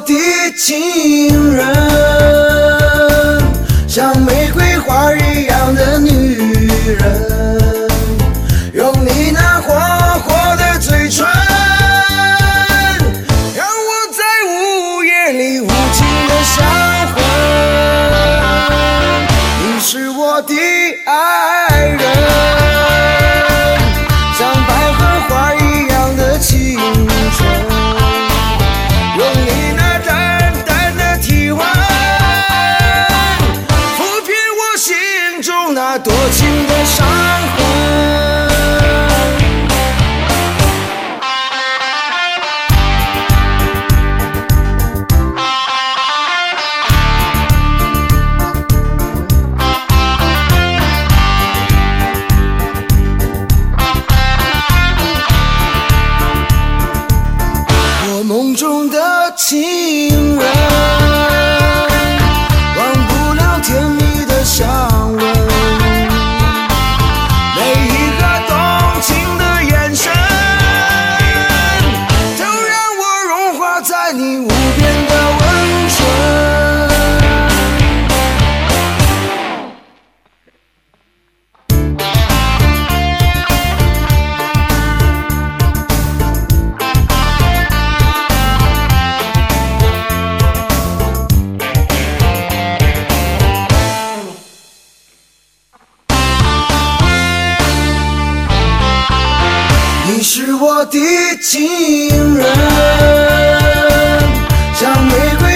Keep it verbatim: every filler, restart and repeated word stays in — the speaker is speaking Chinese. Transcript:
的情人，像玫瑰花一样的女人，用你那火火的嘴唇，让我在午夜里无情的销魂。你是我的爱人，像百合花一样的青春，用你那淡淡的体温，抚平我心中那多情的伤痕。梦中的情人，忘不了甜蜜的香吻，每一个动情的眼神，都让我融化在你无边的温存。你是我的情人，像玫瑰